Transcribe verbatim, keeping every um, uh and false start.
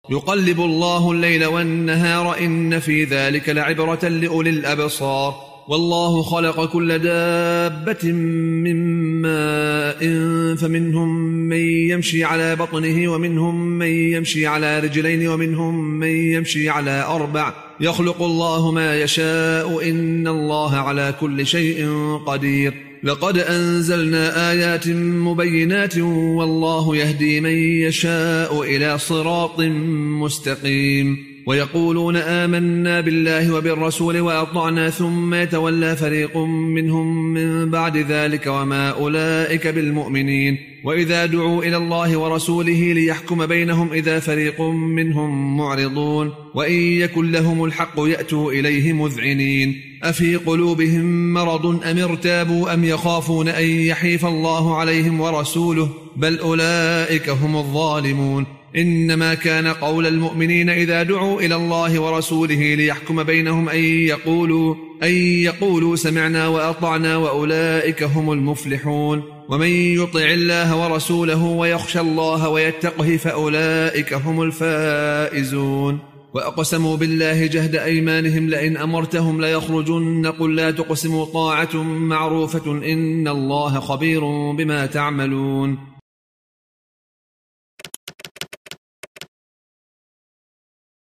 يقلب الله الليل والنهار إن في ذلك لعبرة لأولي الأبصار والله خلق كل دابة من ماء فمنهم من يمشي على بطنه ومنهم من يمشي على رجلين ومنهم من يمشي على أربع يخلق الله ما يشاء إن الله على كل شيء قدير لقد أنزلنا آيات مبينات والله يهدي من يشاء إلى صراط مستقيم ويقولون آمنا بالله وبالرسول وأطعنا ثم يتولى فريق منهم من بعد ذلك وما أولئك بالمؤمنين وإذا دعوا إلى الله ورسوله ليحكم بينهم إذا فريق منهم معرضون وإن يكن لهم الحق يأتوا إليه مذعنين أفي قلوبهم مرض أم ارتابوا أم يخافون أن يحيف الله عليهم ورسوله بل أولئك هم الظالمون إنما كان قول المؤمنين إذا دعوا إلى الله ورسوله ليحكم بينهم أن يقولوا, أن يقولوا سمعنا وأطعنا وأولئك هم المفلحون ومن يطع الله ورسوله ويخشى الله ويتقه فأولئك هم الفائزون وأقسموا بالله جهد أيمانهم لئن أمرتهم ليخرجن قل لا تقسموا طاعة معروفة إن الله خبير بما تعملون